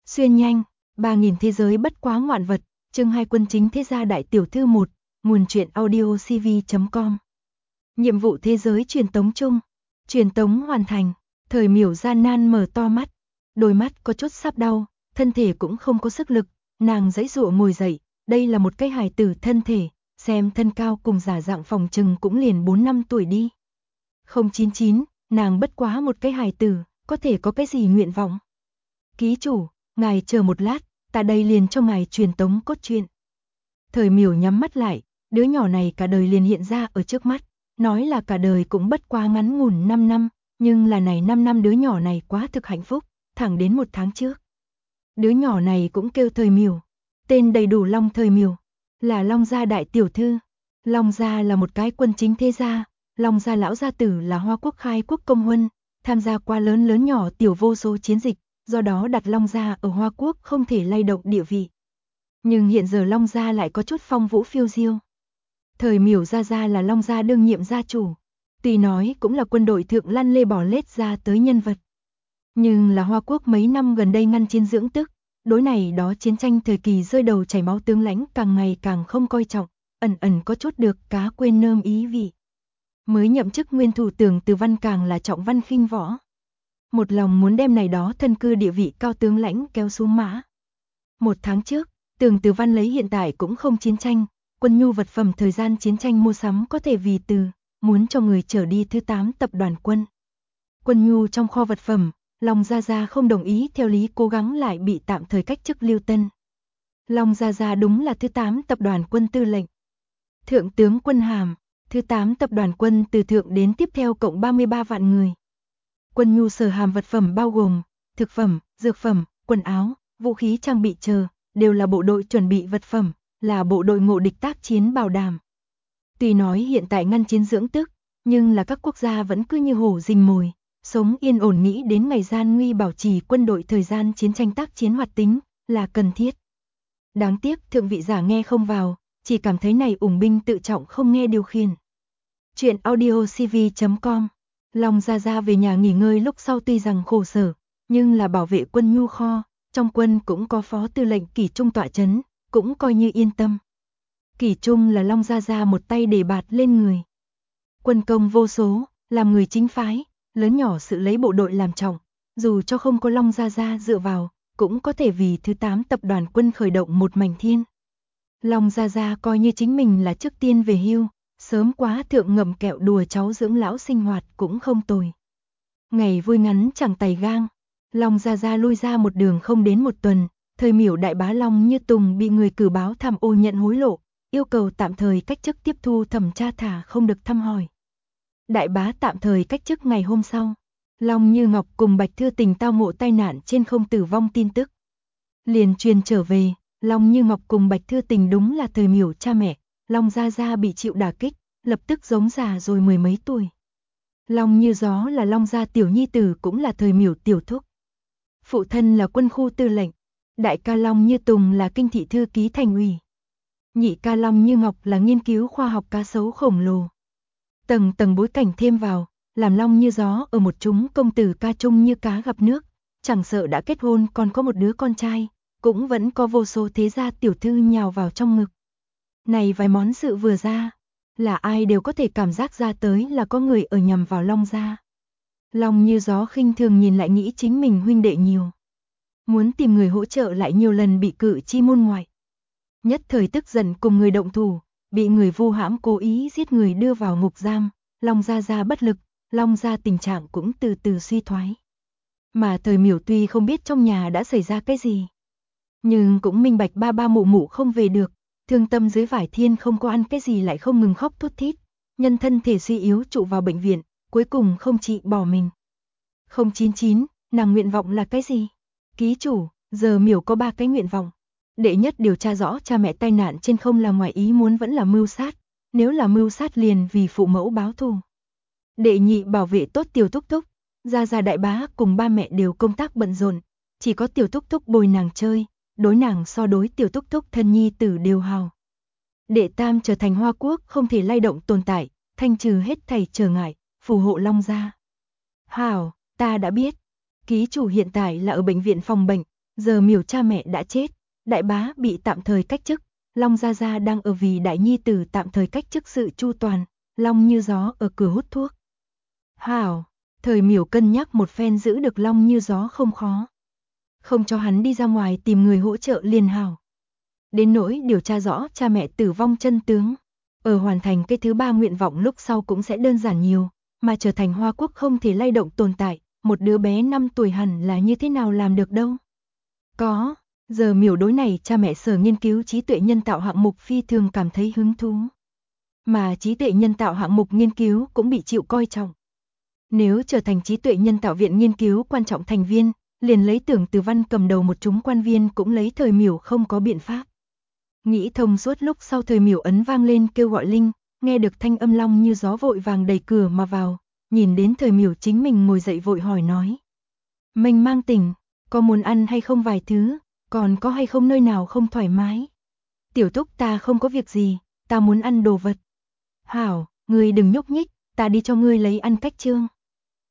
Xuyên nhanh, 3000 thế giới bất quá ngoạn vật, chương 2 quân chính thế gia đại tiểu thư 1, nguồn truyện audio cv.com. Nhiệm vụ thế giới truyền tống chung, truyền tống hoàn thành, Thời Miểu gian nan mở to mắt, đôi mắt có chút sắp đau, thân thể cũng không có sức lực, nàng giãy giụa ngồi dậy, đây là một cái hài tử thân thể, xem thân cao cùng giả dạng phòng trừng cũng liền 4 năm tuổi đi. 099, nàng bất quá một cái hài tử, có thể có cái gì nguyện vọng? Ký chủ, ngài chờ một lát, ta đây liền cho ngài truyền tống cốt truyện. Thời Miểu nhắm mắt lại, đứa nhỏ này cả đời liền hiện ra ở trước mắt, nói là cả đời cũng bất quá ngắn ngủn 5 năm, nhưng là này 5 năm đứa nhỏ này quá thực hạnh phúc, thẳng đến 1 tháng trước. Đứa nhỏ này cũng kêu Thời Miểu, tên đầy đủ Long Thời Miểu, là Long gia đại tiểu thư. Long gia là một cái quân chính thế gia, Long gia lão gia tử là Hoa Quốc khai quốc công huân, tham gia qua lớn nhỏ tiểu vô số chiến dịch, do đó đặt Long gia ở Hoa Quốc không thể lay động địa vị. Nhưng hiện giờ Long gia lại có chút phong vũ phiêu diêu. Thời Miểu gia là Long gia đương nhiệm gia chủ, tuy nói cũng là quân đội thượng lăn lê bò lết ra tới nhân vật. Nhưng là Hoa Quốc mấy năm gần đây ngăn chiến dưỡng tức, đối này đó chiến tranh thời kỳ rơi đầu chảy máu tướng lãnh càng ngày càng không coi trọng, ẩn có chút được cá quên nơm ý vị. Mới nhậm chức nguyên thủ tướng Từ Văn càng là trọng văn khinh võ. Một lòng muốn đem này đó thân cư địa vị cao tướng lãnh kéo xuống mã. 1 tháng trước, Tường Từ Văn lấy hiện tại cũng không chiến tranh, quân nhu vật phẩm thời gian chiến tranh mua sắm có thể vì từ, muốn cho người trở đi thứ 8 tập đoàn quân. Quân nhu trong kho vật phẩm, Long Gia không đồng ý theo lý cố gắng lại bị tạm thời cách chức Lưu Tân. Long Gia đúng là thứ 8 tập đoàn quân tư lệnh. Thượng tướng quân hàm, thứ 8 tập đoàn quân từ thượng đến tiếp theo cộng 33 vạn người. Quân nhu sở hàm vật phẩm bao gồm thực phẩm, dược phẩm, quần áo, vũ khí trang bị chờ, đều là bộ đội chuẩn bị vật phẩm, là bộ đội ngộ địch tác chiến bảo đảm. Tuy nói hiện tại ngăn chiến dưỡng tức, nhưng là các quốc gia vẫn cứ như hổ rình mồi, sống yên ổn nghĩ đến ngày gian nguy bảo trì quân đội thời gian chiến tranh tác chiến hoạt tính, là cần thiết. Đáng tiếc thượng vị giả nghe không vào, chỉ cảm thấy này ủng binh tự trọng không nghe điều khiển. Chuyện audio cv.com. Long Gia về nhà nghỉ ngơi lúc sau tuy rằng khổ sở, nhưng là bảo vệ quân nhu kho, trong quân cũng có phó tư lệnh Kỷ Trung tọa chấn, cũng coi như yên tâm. Kỷ Trung là Long Gia một tay đề bạt lên người. Quân công vô số, làm người chính phái, lớn nhỏ sự lấy bộ đội làm trọng, dù cho không có Long Gia dựa vào, cũng có thể vì thứ 8 tập đoàn quân khởi động một mảnh thiên. Long Gia coi như chính mình là trước tiên về hưu, sớm quá thượng ngậm kẹo đùa cháu dưỡng lão sinh hoạt cũng không tồi. Ngày vui ngắn chẳng tày gang, Long Gia lui ra một đường không đến 1 tuần, Thời Miểu đại bá Long Như Tùng bị người cử báo tham ô nhận hối lộ, yêu cầu tạm thời cách chức tiếp thu thẩm tra thả không được thăm hỏi. Đại bá tạm thời cách chức ngày hôm sau, Long Như Ngọc cùng Bạch Thư Tình tao ngộ tai nạn trên không tử vong tin tức. Liền truyền trở về, Long Như Ngọc cùng Bạch Thư Tình đúng là Thời Miểu cha mẹ, Long Gia bị chịu đả kích, lập tức giống già rồi 10 mấy tuổi. Long Như Gió là Long gia tiểu nhi tử cũng là Thời Miểu tiểu thúc. Phụ thân là quân khu tư lệnh, đại ca Long Như Tùng là kinh thị thư ký thành ủy. Nhị ca Long Như Ngọc là nghiên cứu khoa học cá sấu khổng lồ. Tầng bối cảnh thêm vào, làm Long Như Gió ở một chúng công tử ca trung như cá gặp nước, chẳng sợ đã kết hôn còn có một đứa con trai, cũng vẫn có vô số thế gia tiểu thư nhào vào trong ngực. Này vài món sự vừa ra, là ai đều có thể cảm giác ra tới là có người ở nhằm vào Long gia. Long Như Gió khinh thường nhìn lại nghĩ chính mình huynh đệ nhiều. Muốn tìm người hỗ trợ lại nhiều lần bị cự chi môn ngoại. Nhất thời tức giận cùng người động thủ, bị người vu hãm cố ý giết người đưa vào ngục giam, Long Gia bất lực, Long gia tình trạng cũng từ từ suy thoái. Mà Thời Miểu tuy không biết trong nhà đã xảy ra cái gì, nhưng cũng minh bạch ba mụ không về được, thương tâm dưới vải thiên không có ăn cái gì lại không ngừng khóc thút thít, nhân thân thể suy yếu trụ vào bệnh viện, cuối cùng không trị bỏ mình. 099, nàng nguyện vọng là cái gì? Ký chủ, giờ Miểu có 3 cái nguyện vọng. Đệ nhất điều tra rõ cha mẹ tai nạn trên không là ngoài ý muốn vẫn là mưu sát, nếu là mưu sát liền vì phụ mẫu báo thù. Đệ nhị bảo vệ tốt tiểu thúc thúc, gia đại bá cùng ba mẹ đều công tác bận rộn, chỉ có tiểu thúc thúc bồi nàng chơi, đối nàng so đối tiểu thúc thúc thân nhi tử đều hào. Đệ tam trở thành Hoa Quốc không thể lay động tồn tại, thanh trừ hết thảy trở ngại, phù hộ Long gia. Hảo, ta đã biết. Ký chủ hiện tại là ở bệnh viện phòng bệnh, Giờ Miểu cha mẹ đã chết, đại bá bị tạm thời cách chức, Long Gia Gia đang ở vì đại nhi tử tạm thời cách chức sự chu toàn, Long Như Gió ở cửa hút thuốc. Hảo, thời Miểu cân nhắc một phen giữ được Long Như Gió không khó. Không cho hắn đi ra ngoài tìm người hỗ trợ liền hảo. Đến nỗi điều tra rõ cha mẹ tử vong chân tướng. Ở hoàn thành cái thứ 3 nguyện vọng lúc sau cũng sẽ đơn giản nhiều, mà trở thành Hoa Quốc không thể lay động tồn tại, một đứa bé 5 tuổi hẳn là như thế nào làm được đâu. Có, giờ Miểu đối này cha mẹ sở nghiên cứu trí tuệ nhân tạo hạng mục phi thường cảm thấy hứng thú. Mà trí tuệ nhân tạo hạng mục nghiên cứu cũng bị chịu coi trọng. Nếu trở thành trí tuệ nhân tạo viện nghiên cứu quan trọng thành viên, liền lấy Tưởng Từ Văn cầm đầu một chúng quan viên cũng lấy thời Miểu không có biện pháp. Nghĩ thông suốt lúc sau thời Miểu ấn vang lên kêu gọi Linh, nghe được thanh âm Long Như Gió vội vàng đẩy cửa mà vào, nhìn đến thời Miểu chính mình ngồi dậy vội hỏi nói. Mình mang tỉnh, có muốn ăn hay không vài thứ, còn có hay không nơi nào không thoải mái. Tiểu Thúc ta không có việc gì, ta muốn ăn đồ vật. Hảo, ngươi đừng nhúc nhích, ta đi cho ngươi lấy ăn cách trương.